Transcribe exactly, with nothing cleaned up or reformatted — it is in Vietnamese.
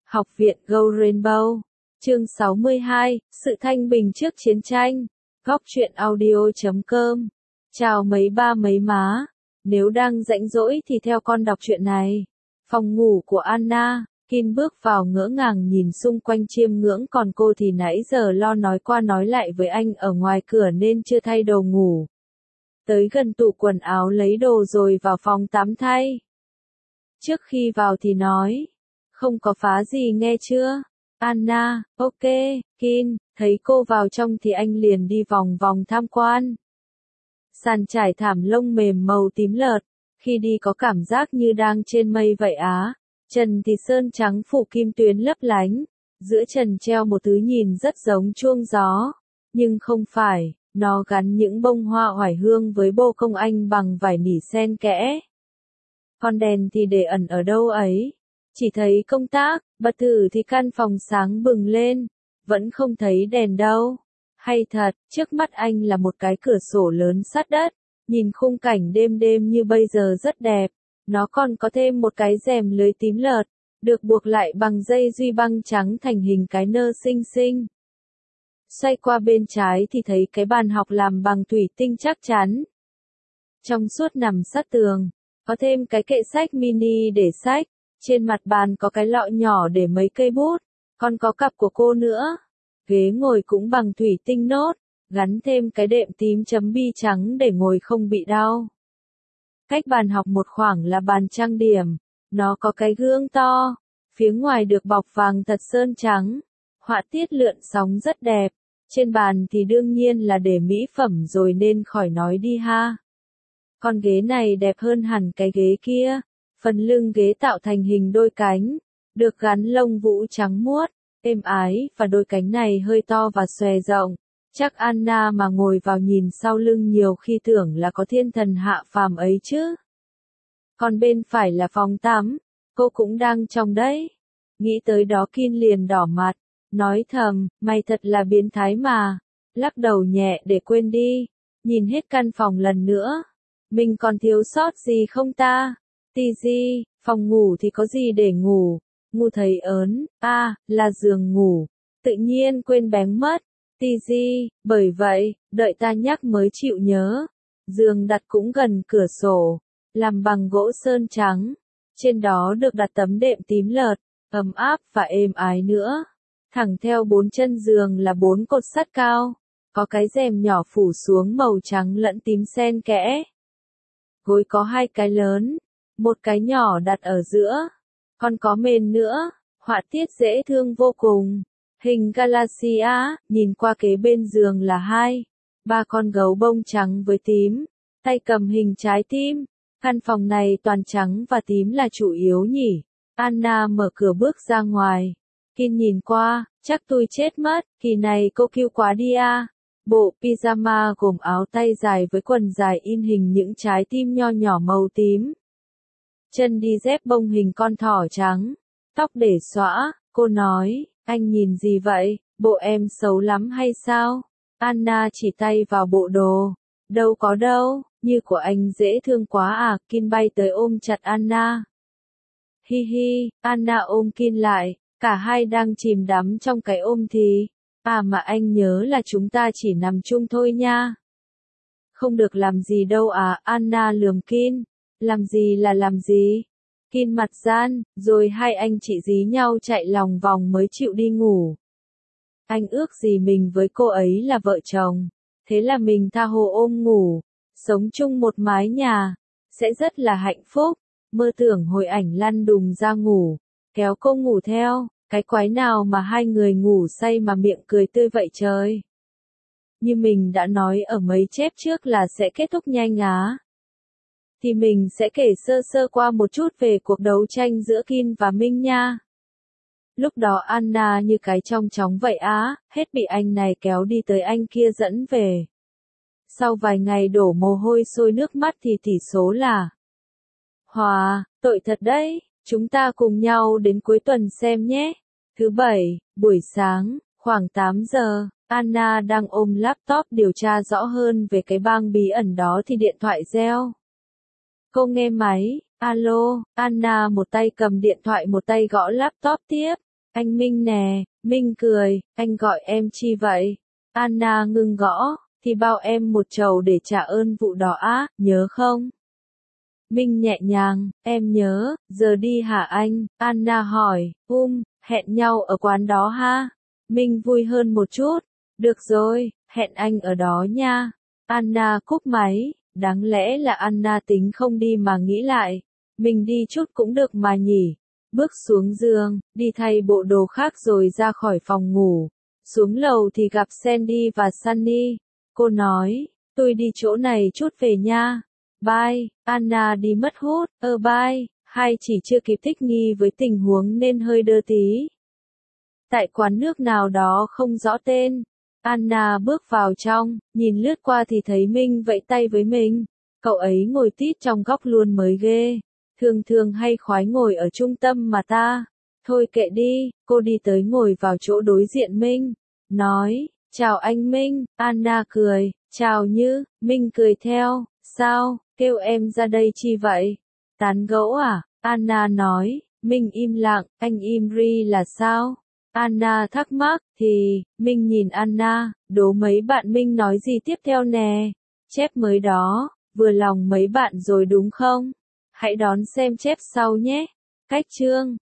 Học viện Go Rainbow. Chương sáu mươi hai, Sự thanh bình trước chiến tranh. Góc truyện audio chấm com. Chào mấy ba mấy má. Nếu đang rảnh rỗi thì theo con đọc truyện này. Phòng ngủ của Anna. Kin bước vào ngỡ ngàng nhìn xung quanh chiêm ngưỡng, còn cô thì nãy giờ lo nói qua nói lại với anh ở ngoài cửa nên chưa thay đồ ngủ. Tới gần tủ quần áo lấy đồ rồi vào phòng tắm thay. Trước khi vào thì nói, không có phá gì nghe chưa? Anna, ok, Kin, thấy cô vào trong thì anh liền đi vòng vòng tham quan. Sàn trải thảm lông mềm màu tím lợt, khi đi có cảm giác như đang trên mây vậy á. Trần thì sơn trắng phủ kim tuyến lấp lánh, giữa trần treo một thứ nhìn rất giống chuông gió, nhưng không phải, nó gắn những bông hoa oải hương với bô công anh bằng vải nỉ xen kẽ. Con đèn thì để ẩn ở đâu ấy, chỉ thấy công tắc, bật thử thì căn phòng sáng bừng lên, vẫn không thấy đèn đâu. Hay thật, trước mắt anh là một cái cửa sổ lớn sát đất, nhìn khung cảnh đêm đêm như bây giờ rất đẹp. Nó còn có thêm một cái rèm lưới tím lợt, được buộc lại bằng dây duy băng trắng thành hình cái nơ xinh xinh. Xoay qua bên trái thì thấy cái bàn học làm bằng thủy tinh chắc chắn. Trong suốt nằm sát tường, có thêm cái kệ sách mini để sách, trên mặt bàn có cái lọ nhỏ để mấy cây bút, còn có cặp của cô nữa. Ghế ngồi cũng bằng thủy tinh nốt, gắn thêm cái đệm tím chấm bi trắng để ngồi không bị đau. Cách bàn học một khoảng là bàn trang điểm, nó có cái gương to, phía ngoài được bọc vàng thật sơn trắng, họa tiết lượn sóng rất đẹp, trên bàn thì đương nhiên là để mỹ phẩm rồi nên khỏi nói đi ha. Con ghế này đẹp hơn hẳn cái ghế kia, phần lưng ghế tạo thành hình đôi cánh, được gắn lông vũ trắng muốt, êm ái, và đôi cánh này hơi to và xòe rộng. Chắc Anna mà ngồi vào nhìn sau lưng nhiều khi tưởng là có thiên thần hạ phàm ấy chứ. Còn bên phải là phòng tắm, cô cũng đang trong đấy. Nghĩ tới đó Kin liền đỏ mặt, nói thầm, mày thật là biến thái mà. Lắc đầu nhẹ để quên đi, nhìn hết căn phòng lần nữa. Mình còn thiếu sót gì không ta? Tì gì, phòng ngủ thì có gì để ngủ? Ngủ thấy ớn, à, là giường ngủ. Tự nhiên quên bén mất. Tì gì, bởi vậy, đợi ta nhắc mới chịu nhớ. Giường đặt cũng gần cửa sổ, làm bằng gỗ sơn trắng. Trên đó được đặt tấm đệm tím lợt, ấm áp và êm ái nữa. Thẳng theo bốn chân giường là bốn cột sắt cao, có cái rèm nhỏ phủ xuống màu trắng lẫn tím xen kẽ. Gối có hai cái lớn, một cái nhỏ đặt ở giữa, còn có mền nữa, họa tiết dễ thương vô cùng. Hình Galaxia, nhìn qua kế bên giường là hai, ba con gấu bông trắng với tím, tay cầm hình trái tim. Căn phòng này toàn trắng và tím là chủ yếu nhỉ. Anna mở cửa bước ra ngoài. Kin nhìn qua, chắc tôi chết mất, kỳ này cô cute quá đi à. Bộ pyjama gồm áo tay dài với quần dài in hình những trái tim nho nhỏ màu tím. Chân đi dép bông hình con thỏ trắng, tóc để xõa, cô nói. Anh nhìn gì vậy, bộ em xấu lắm hay sao? Anna chỉ tay vào bộ đồ. Đâu có đâu, như của anh dễ thương quá à. Kin bay tới ôm chặt Anna. Hi hi, Anna ôm Kin lại, cả hai đang chìm đắm trong cái ôm thì. À mà anh nhớ là chúng ta chỉ nằm chung thôi nha. Không được làm gì đâu à, Anna lườm Kin. Làm gì là làm gì? Kin mặt gian, rồi hai anh chị dí nhau chạy lòng vòng mới chịu đi ngủ. Anh ước gì mình với cô ấy là vợ chồng, thế là mình tha hồ ôm ngủ, sống chung một mái nhà, sẽ rất là hạnh phúc. Mơ tưởng hồi ảnh lăn đùng ra ngủ, kéo cô ngủ theo, cái quái nào mà hai người ngủ say mà miệng cười tươi vậy trời. Như mình đã nói ở mấy chép trước là sẽ kết thúc nhanh á. Thì mình sẽ kể sơ sơ qua một chút về cuộc đấu tranh giữa Kin và Minh nha. Lúc đó Anna như cái trong chóng vậy á, hết bị anh này kéo đi tới anh kia dẫn về. Sau vài ngày đổ mồ hôi sôi nước mắt thì tỷ số là hòa, tội thật đấy, chúng ta cùng nhau đến cuối tuần xem nhé. Thứ bảy, buổi sáng, khoảng tám giờ, Anna đang ôm laptop điều tra rõ hơn về cái bang bí ẩn đó thì điện thoại reo. Cô nghe máy, alo, Anna một tay cầm điện thoại một tay gõ laptop tiếp. Anh Minh nè, Minh cười, anh gọi em chi vậy? Anna ngưng gõ, thì bao em một chầu để trả ơn vụ đó á, nhớ không? Minh nhẹ nhàng, em nhớ, giờ đi hả anh? Anna hỏi, um, hẹn nhau ở quán đó ha? Minh vui hơn một chút, được rồi, hẹn anh ở đó nha. Anna cúp máy, đáng lẽ là Anna tính không đi mà nghĩ lại, mình đi chút cũng được mà nhỉ. Bước xuống giường, đi thay bộ đồ khác rồi ra khỏi phòng ngủ. Xuống lầu thì gặp Sandy và Sunny. Cô nói, tôi đi chỗ này chút về nha. Bye, Anna đi mất hút, ơ bye, hai chỉ chưa kịp thích nghi với tình huống nên hơi đơ tí. Tại quán nước nào đó không rõ tên, Anna bước vào trong, nhìn lướt qua thì thấy Minh vẫy tay với mình. Cậu ấy ngồi tít trong góc luôn mới ghê. Thường thường hay khoái ngồi ở trung tâm mà ta. Thôi kệ đi, cô đi tới ngồi vào chỗ đối diện Minh. Nói, chào anh Minh, Anna cười, chào Như, Minh cười theo, sao, kêu em ra đây chi vậy? Tán gẫu à? Anna nói, Minh im lặng, anh im ri là sao? Anna thắc mắc, thì, Minh nhìn Anna, đố mấy bạn Minh nói gì tiếp theo nè. Chép mới đó, vừa lòng mấy bạn rồi đúng không? Hãy đón xem chép sau nhé. Cách chương